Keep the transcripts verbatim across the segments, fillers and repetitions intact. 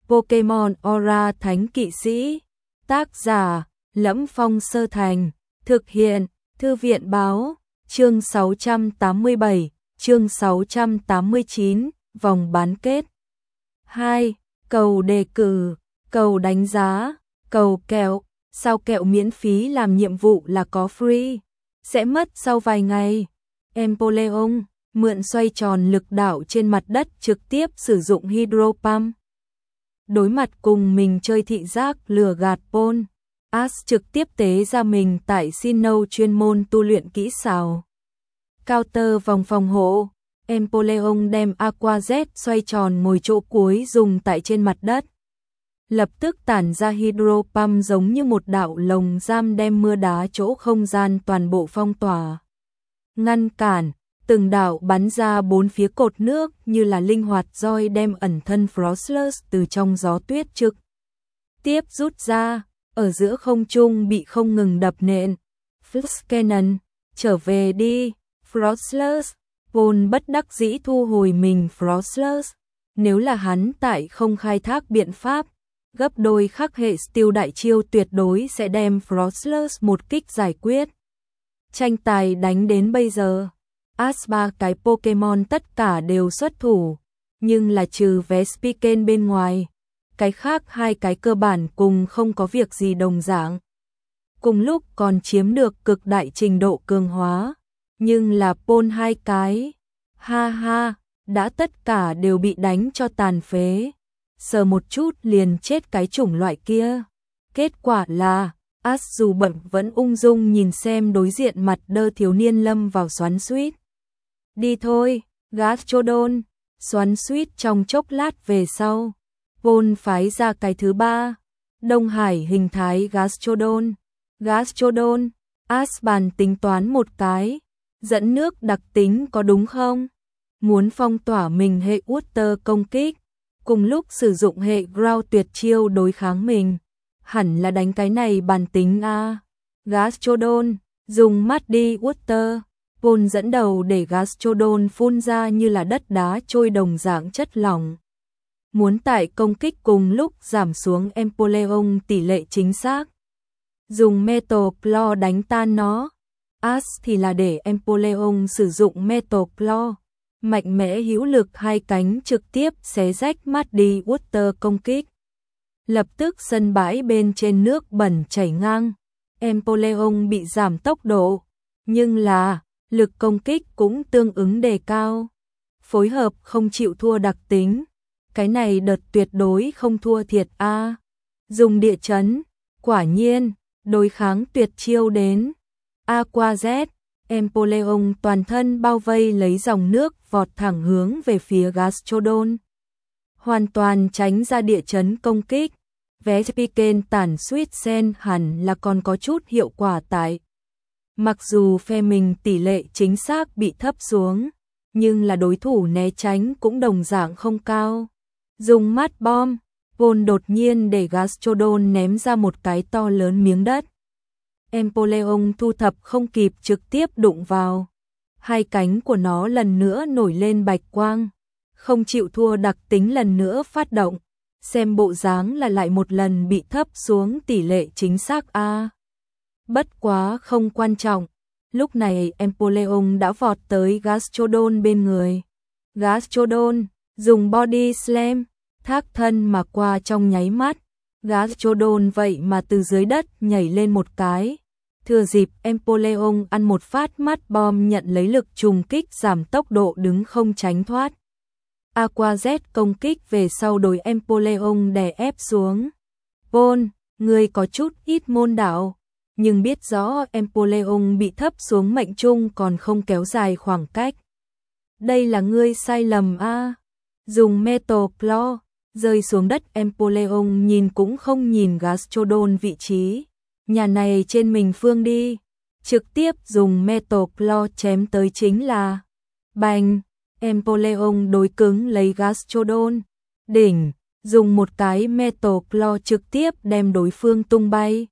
Pokemon Aura Thánh Kỵ Sĩ. Tác giả: Lẫm Phong Sơ Thành. Thực hiện: Thư viện Báo. Chương sáu trăm tám mươi bảy, chương sáu trăm tám mươi chín, vòng bán kết. hai. Cầu đề cử, cầu đánh giá, cầu kẹo. Sao kẹo miễn phí làm nhiệm vụ là có free, sẽ mất sau vài ngày. Empoleon mượn xoay tròn lực đảo trên mặt đất trực tiếp sử dụng Hydro Pump. Đối mặt cùng mình chơi thị giác lừa gạt Paul, Ash trực tiếp tế ra mình tại Sinnoh chuyên môn tu luyện kỹ xảo. Counter vòng phòng hộ, Empoleon đem Aqua Jet xoay tròn ngồi chỗ cuối dùng tại trên mặt đất. Lập tức tản ra Hydro Pump giống như một đạo lồng giam đem mưa đá chỗ không gian toàn bộ phong tỏa. Ngăn cản, từng đạo bắn ra bốn phía cột nước như là linh hoạt roi đem ẩn thân Frostless từ trong gió tuyết trực tiếp rút ra, ở giữa không trung bị không ngừng đập nện. Flux Cannon, trở về đi, Frostless. Paul bất đắc dĩ thu hồi mình Frostless. Nếu là hắn tại không khai thác biện pháp, gấp đôi khắc hệ Steel đại chiêu tuyệt đối sẽ đem Frostless một kích giải quyết. Tranh tài đánh đến bây giờ, Ash ba cái Pokemon tất cả đều xuất thủ, nhưng là trừ Vespiquen bên ngoài, cái khác hai cái cơ bản cùng không có việc gì đồng dạng. Cùng lúc còn chiếm được cực đại trình độ cường hóa, nhưng là Paul hai cái, ha ha, đã tất cả đều bị đánh cho tàn phế, sờ một chút liền chết cái chủng loại kia. Kết quả là, Ash dù bận vẫn ung dung nhìn xem đối diện mặt đơ thiếu niên lâm vào xoắn xuýt. Đi thôi, Gastrodon. Xoắn xuýt trong chốc lát về sau, Paul phái ra cái thứ ba, Đông Hải hình thái Gastrodon. Gastrodon, Ash bàn tính toán một cái, dẫn nước đặc tính có đúng không? Muốn phong tỏa mình hệ Water công kích, cùng lúc sử dụng hệ Ground tuyệt chiêu đối kháng mình, hẳn là đánh cái này bàn tính a. Gastrodon, dùng mắt đi Water. Paul dẫn đầu để Gastrodon phun ra như là đất đá trôi đồng dạng chất lỏng. Muốn tại công kích cùng lúc giảm xuống Empoleon tỷ lệ chính xác. Dùng Metal Claw đánh tan nó. Ash thì là để Empoleon sử dụng Metal Claw. Mạnh mẽ hữu lực hai cánh trực tiếp xé rách mắt đi Water công kích. Lập tức sân bãi bên trên nước bẩn chảy ngang. Empoleon bị giảm tốc độ. Nhưng là lực công kích cũng tương ứng đề cao. Phối hợp không chịu thua đặc tính. Cái này đợt tuyệt đối không thua thiệt a. À. Dùng địa chấn, quả nhiên, đối kháng tuyệt chiêu đến. Aqua Jet, Empoleon toàn thân bao vây lấy dòng nước vọt thẳng hướng về phía Gastrodon. Hoàn toàn tránh ra địa chấn công kích. Vespiquen tản suýt sen hẳn là còn có chút hiệu quả tại. Mặc dù phe mình tỷ lệ chính xác bị thấp xuống, nhưng là đối thủ né tránh cũng đồng dạng không cao. Dùng mắt bom, Paul đột nhiên để Gastrodon ném ra một cái to lớn miếng đất. Empoleon thu thập không kịp trực tiếp đụng vào. Hai cánh của nó lần nữa nổi lên bạch quang. Không chịu thua đặc tính lần nữa phát động. Xem bộ dáng là lại một lần bị thấp xuống tỷ lệ chính xác a. Bất quá không quan trọng. Lúc này Empoleon đã vọt tới Gastrodon bên người. Gastrodon dùng Body Slam, thác thân mà qua trong nháy mắt. Gastrodon vậy mà từ dưới đất nhảy lên một cái. Thừa dịp Empoleon ăn một phát mắt bom nhận lấy lực trùng kích giảm tốc độ đứng không tránh thoát. Aqua Jet công kích về sau đối Empoleon đè ép xuống. Paul, người có chút ít môn đạo, nhưng biết rõ Empoleon bị thấp xuống mệnh trung còn không kéo dài khoảng cách. Đây là ngươi sai lầm a. À. Dùng Metal Claw, rơi xuống đất Empoleon nhìn cũng không nhìn Gastrodon vị trí. Nhà này trên mình phương đi. Trực tiếp dùng Metal Claw chém tới chính là. Bành, Empoleon đối cứng lấy Gastrodon. Đỉnh, dùng một cái Metal Claw trực tiếp đem đối phương tung bay.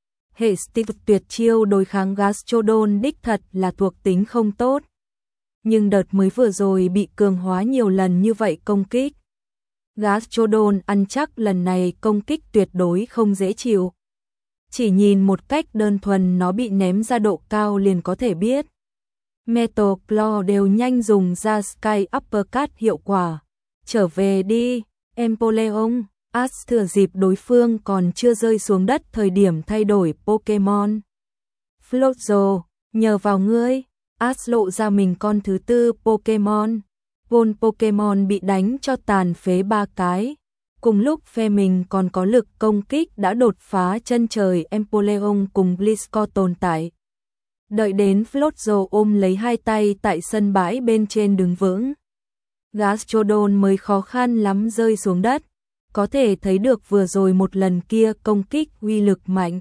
Hệ Steel tuyệt chiêu đối kháng Gastrodon đích thật là thuộc tính không tốt. Nhưng đợt mới vừa rồi bị cường hóa nhiều lần như vậy công kích. Gastrodon ăn chắc lần này công kích tuyệt đối không dễ chịu. Chỉ nhìn một cách đơn thuần nó bị ném ra độ cao liền có thể biết. Metal Claw đều nhanh dùng ra Sky Uppercut hiệu quả. Trở về đi, Empoleon. Ash thừa dịp đối phương còn chưa rơi xuống đất thời điểm thay đổi Pokemon. Floatzel, nhờ vào ngươi. Ash lộ ra mình con thứ tư Pokemon. Vol Pokemon bị đánh cho tàn phế ba cái. Cùng lúc phe mình còn có lực công kích đã đột phá chân trời. Empoleon cùng Gliscor tồn tại. Đợi đến Floatzel ôm lấy hai tay tại sân bãi bên trên đứng vững. Gastrodon mới khó khăn lắm rơi xuống đất. Có thể thấy được vừa rồi một lần kia công kích uy lực mạnh.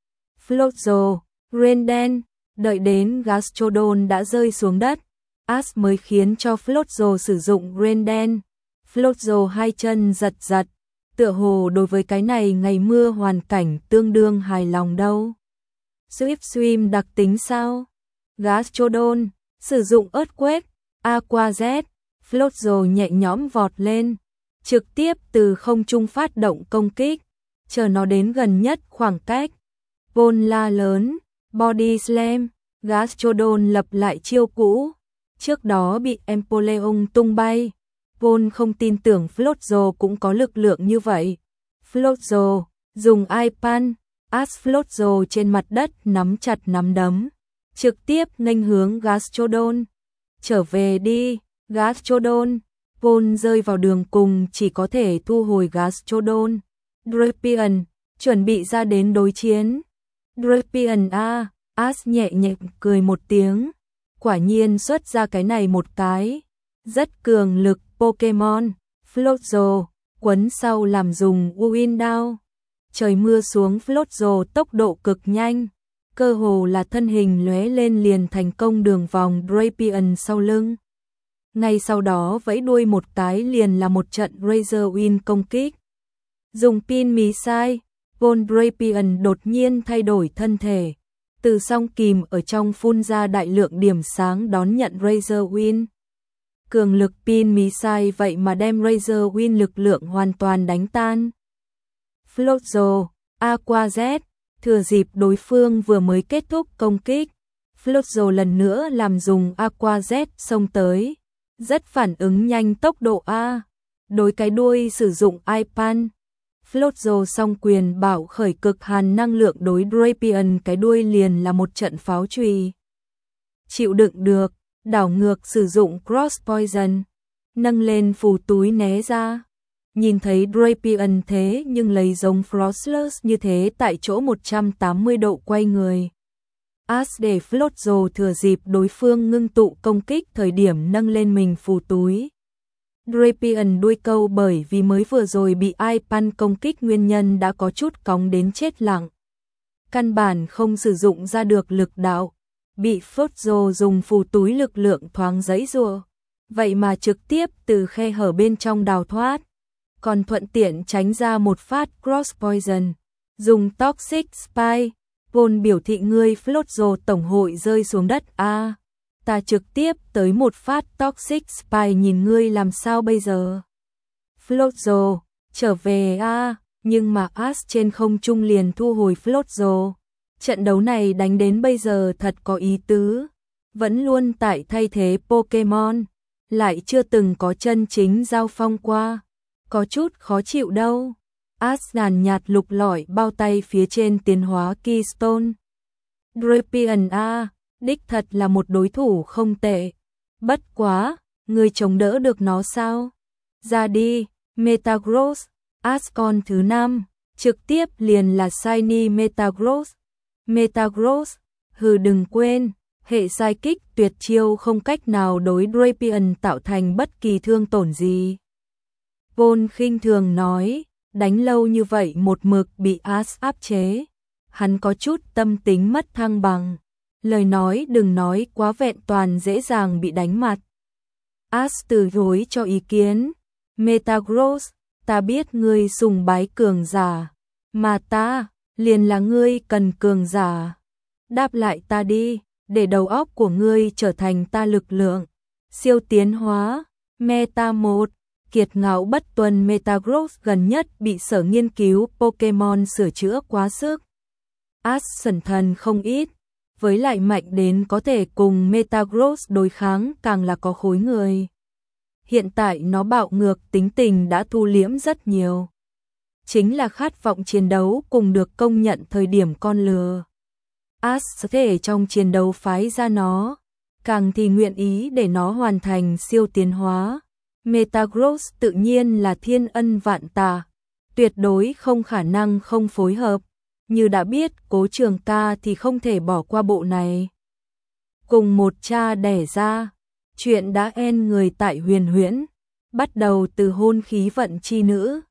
Floatzel, Renden, đợi đến Gastrodon đã rơi xuống đất. Ash mới khiến cho Floatzel sử dụng Renden. Floatzel hai chân giật giật. Tựa hồ đối với cái này ngày mưa hoàn cảnh tương đương hài lòng đâu. Swift Swim đặc tính sao? Gastrodon, sử dụng Earthquake, Aqua Jet. Floatzel nhẹ nhõm vọt lên. Trực tiếp từ không trung phát động công kích. Chờ nó đến gần nhất khoảng cách. Vol la lớn, Body Slam. Gastrodon lập lại chiêu cũ. Trước đó bị Empoleon tung bay. Vol không tin tưởng Floatzel cũng có lực lượng như vậy. Floatzel, dùng I-Pan. Ash Floatzel trên mặt đất nắm chặt nắm đấm. Trực tiếp nghênh hướng Gastrodon. Trở về đi, Gastrodon. Vol rơi vào đường cùng chỉ có thể thu hồi Gastrodon. Drapion, chuẩn bị ra đến đối chiến. Drapion a, Ash nhẹ nhẹ cười một tiếng. Quả nhiên xuất ra cái này một cái. Rất cường lực Pokemon. Floatzel, quấn sau làm dùng Wind Down. Trời mưa xuống Floatzel tốc độ cực nhanh. Cơ hồ là thân hình lóe lên liền thành công đường vòng Drapion sau lưng. Ngay sau đó vẫy đuôi một cái liền là một trận Razor Wind công kích. Dùng pin missile, Vol Drapion đột nhiên thay đổi thân thể. Từ song kìm ở trong phun ra đại lượng điểm sáng đón nhận Razor Wind. Cường lực pin missile vậy mà đem Razor Wind lực lượng hoàn toàn đánh tan. Floatzel, Aqua Jet, thừa dịp đối phương vừa mới kết thúc công kích. Floatzel lần nữa làm dùng Aqua Jet xông tới. Rất phản ứng nhanh tốc độ A. Đối cái đuôi sử dụng I-Pan. Floatzel song quyền bảo khởi cực hàn năng lượng đối Drapion cái đuôi liền là một trận pháo chùy. Chịu đựng được, đảo ngược sử dụng Cross Poison. Nâng lên phù túi né ra. Nhìn thấy Drapion thế nhưng lấy giống Frostless như thế tại chỗ một trăm tám mươi độ quay người. Ash để Floatzel thừa dịp đối phương ngưng tụ công kích thời điểm nâng lên mình phù túi. Drapion đuôi câu bởi vì mới vừa rồi bị I-Pan công kích nguyên nhân đã có chút cóng đến chết lặng. Căn bản không sử dụng ra được lực đạo. Bị Floatzel dùng phù túi lực lượng thoáng giãy giụa. Vậy mà trực tiếp từ khe hở bên trong đào thoát. Còn thuận tiện tránh ra một phát Cross Poison. Dùng Toxic Spike. Vol biểu thị ngươi Floatzel tổng hội rơi xuống đất a. À, ta trực tiếp tới một phát Toxic Spike nhìn ngươi làm sao bây giờ. Floatzel, trở về a, à, nhưng mà Ash trên không trung liền thu hồi Floatzel. Trận đấu này đánh đến bây giờ thật có ý tứ. Vẫn luôn tại thay thế Pokemon, lại chưa từng có chân chính giao phong qua. Có chút khó chịu đâu. Ash nhàn nhạt lục lọi bao tay phía trên tiến hóa Keystone. Drapion a, đích thật là một đối thủ không tệ. Bất quá, người chống đỡ được nó sao? Ra đi, Metagross. Ash con thứ năm, trực tiếp liền là Shiny Metagross. Metagross, hừ đừng quên, hệ sai kích tuyệt chiêu không cách nào đối Drapion tạo thành bất kỳ thương tổn gì. Vol khinh thường nói. Đánh lâu như vậy một mực bị Ash áp chế. Hắn có chút tâm tính mất thăng bằng. Lời nói đừng nói quá vẹn toàn dễ dàng bị đánh mặt. Ash từ chối cho ý kiến. Metagross, ta biết ngươi sùng bái cường giả. Mà ta, liền là ngươi cần cường giả. Đáp lại ta đi, để đầu óc của ngươi trở thành ta lực lượng. Siêu tiến hóa, Meta một. kiệt ngạo bất tuân Metagross gần nhất bị sở nghiên cứu Pokemon sửa chữa quá sức. Ash sẩn thần không ít, với lại mạnh đến có thể cùng Metagross đối kháng càng là có khối người. Hiện tại nó bạo ngược, tính tình đã thu liễm rất nhiều. Chính là khát vọng chiến đấu cùng được công nhận thời điểm con lừa. Ash có thể trong chiến đấu phái ra nó, càng thì nguyện ý để nó hoàn thành siêu tiến hóa. Metagross tự nhiên là thiên ân vạn tạ, tuyệt đối không khả năng không phối hợp. Như đã biết Cố Trường Ca thì không thể bỏ qua bộ này. Cùng một cha đẻ ra, chuyện đã en người tại Huyền Huyễn, bắt đầu từ hôn khí vận chi nữ,